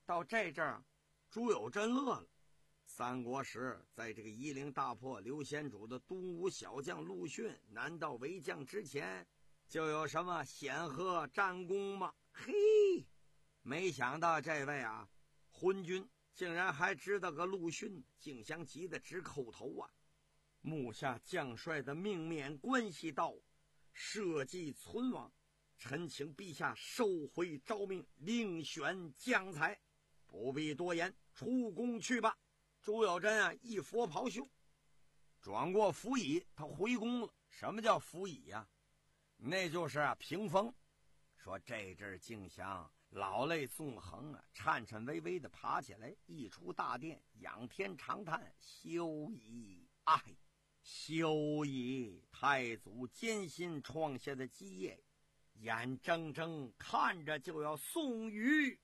到这阵儿，朱友贞乐了。三国时，在这个夷陵大破刘贤主的东吴小将陆逊南到为将之前，就有什么显赫战功吗？嘿，没想到这位啊，昏君竟然还知道个陆逊，竟想急得直叩头啊！目下将帅的命免关系到，社稷存亡，臣请陛下收回诏命，另选将才，不必多言，出宫去吧。朱友贞啊，一佛袍袖，转过府尹，他回宫了。什么叫府尹呀、啊？那就是啊屏风。说这阵敬祥老泪纵横啊，颤颤巍巍的爬起来，一出大殿，仰天长叹：休矣！哎，休矣！太祖艰辛创下的基业，眼睁睁看着就要送于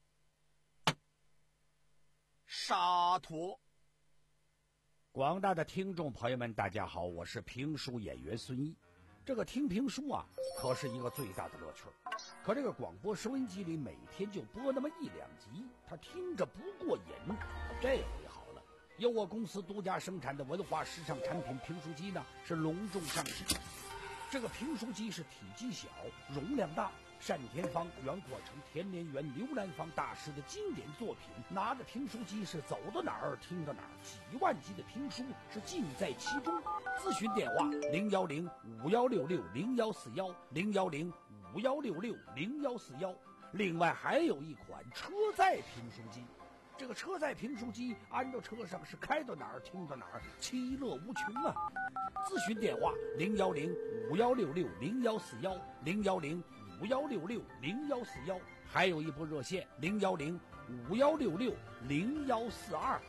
沙陀。 广大的听众朋友们，大家好，我是评书演员孙一。这个听评书啊，可是一个最大的乐趣。可这个广播收音机里每天就播那么一两集，他听着不过瘾。这回好了，由我公司独家生产的文化时尚产品评书机呢，是隆重上市。这个评书机是体积小，容量大，单田芳、袁阔成、田连元、刘兰芳大师的经典作品，拿着评书机是走到哪儿听到哪儿，几万集的评书是尽在其中。咨询电话零幺零五幺六六零幺四幺零幺零五幺六六零幺四幺。另外还有一款车载评书机，这个车载评书机安到车上是开到哪儿听到哪儿，其乐无穷啊！咨询电话零幺零五幺六六零幺四幺零幺零五幺六六零幺四幺，还有一部热线零幺零五幺六六零幺四二。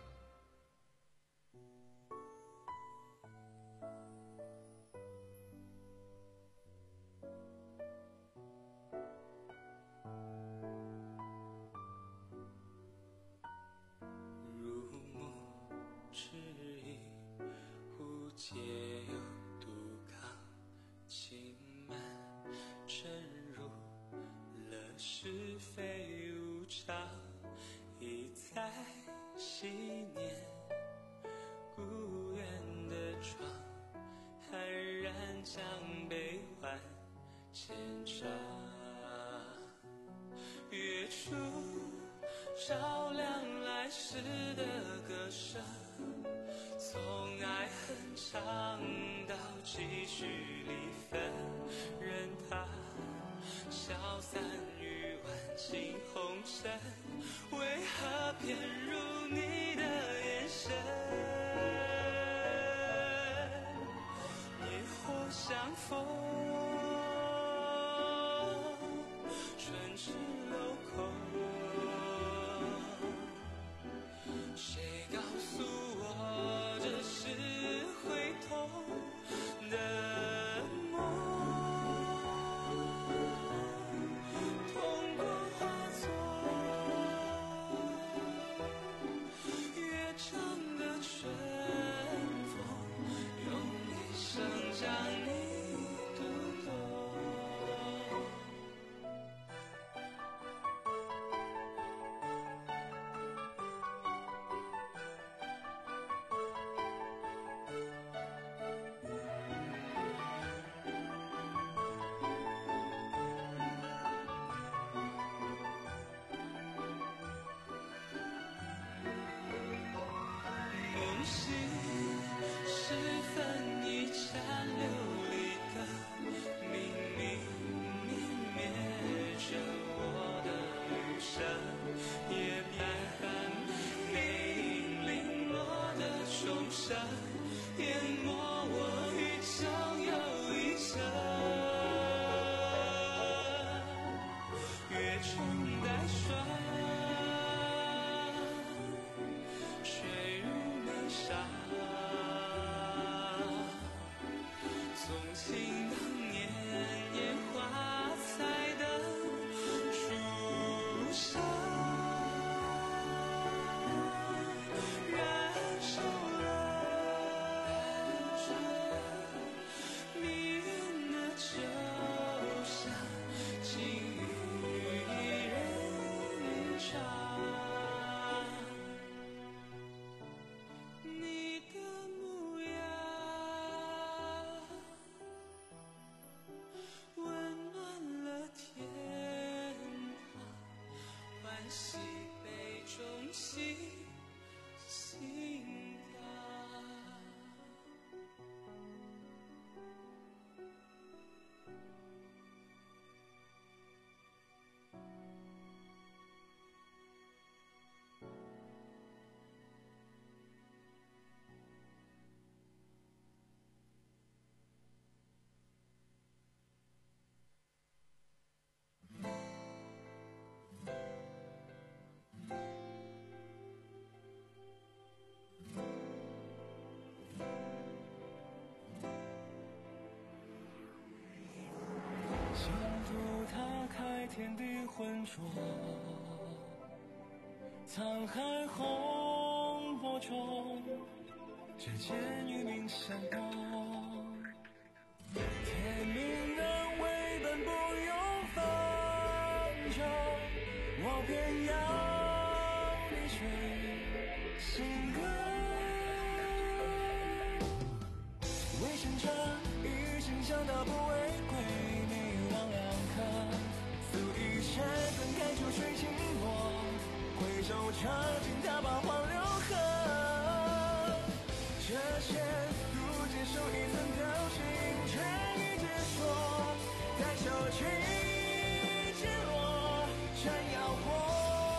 照亮来时的歌声，从爱恨唱到几许离分，任它消散于万顷红尘，为何偏入你的眼神？野火相逢，春至楼空。谁告诉我这是会痛的梦？痛过化作越长的春风，用一生将你读懂。 天地浑浊，沧海洪波中，只见渔民闪躲。天命人为本不用方舟，我偏要你睡醒歌。为生者一心向道不为贵，你望两颗，素衣衫分开出水经过，回首尝尽他把黄流河。这些路接受一层透心，却一直说待秋去渐落，山摇晃。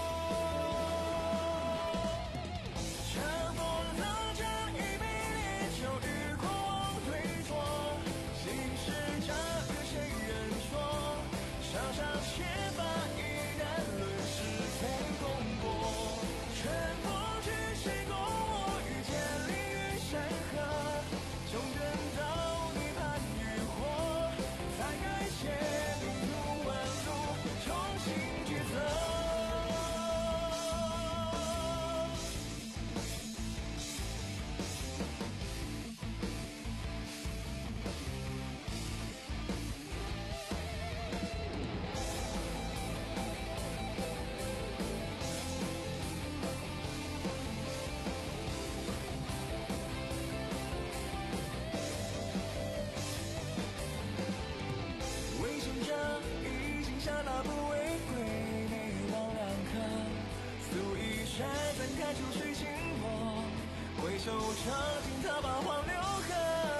手尝尽他把黄流河，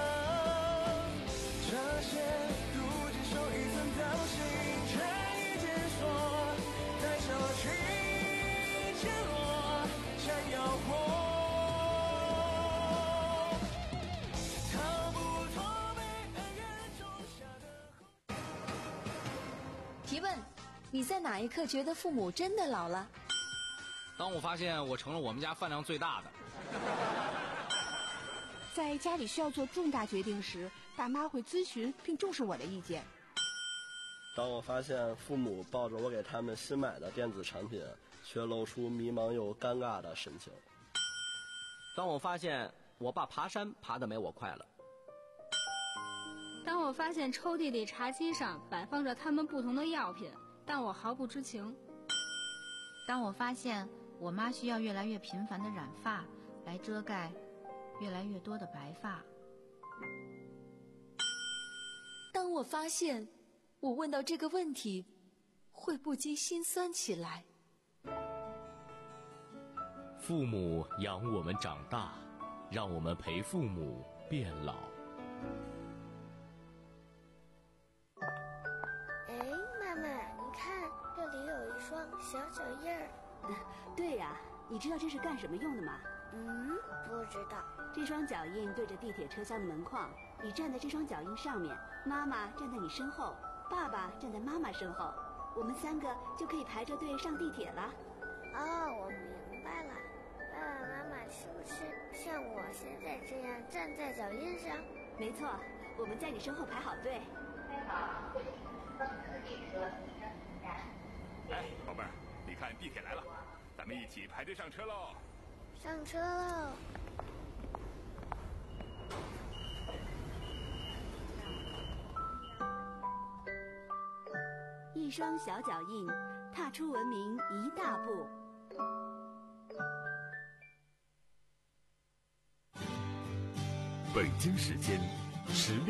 这些路接受一层造型，却一直说待潮去渐落，山摇晃。逃不脱被恩怨种下的。 提问：你在哪一刻觉得父母真的老了？ 当我发现我成了我们家饭量最大的。 在家里需要做重大决定时，爸妈会咨询并重视我的意见。 当我发现父母抱着我给他们新买的电子产品，却露出迷茫又尴尬的神情。 当我发现我爸爬山爬得没我快了。 当我发现抽屉里茶几上摆放着他们不同的药品，但我毫不知情。 当我发现我妈需要越来越频繁的染发来遮盖越来越多的白发。 当我发现我问到这个问题会不禁心酸起来。 父母养我们长大，让我们陪父母变老。 哎，妈妈，你看这里有一双小脚印儿。 对呀、啊，你知道这是干什么用的吗？ 嗯，不知道。 这双脚印对着地铁车厢的门框，你站在这双脚印上面，妈妈站在你身后，爸爸站在妈妈身后，我们三个就可以排着队上地铁了。 哦，我明白了。爸爸妈妈是不是像我现在这样站在脚印上？ 没错，我们在你身后排好队。 排好，四地车站。 哎，宝贝儿，你看地铁来了，咱们一起排队上车喽！ 上车喽！ 一双小脚印，踏出文明一大步。 北京时间十六。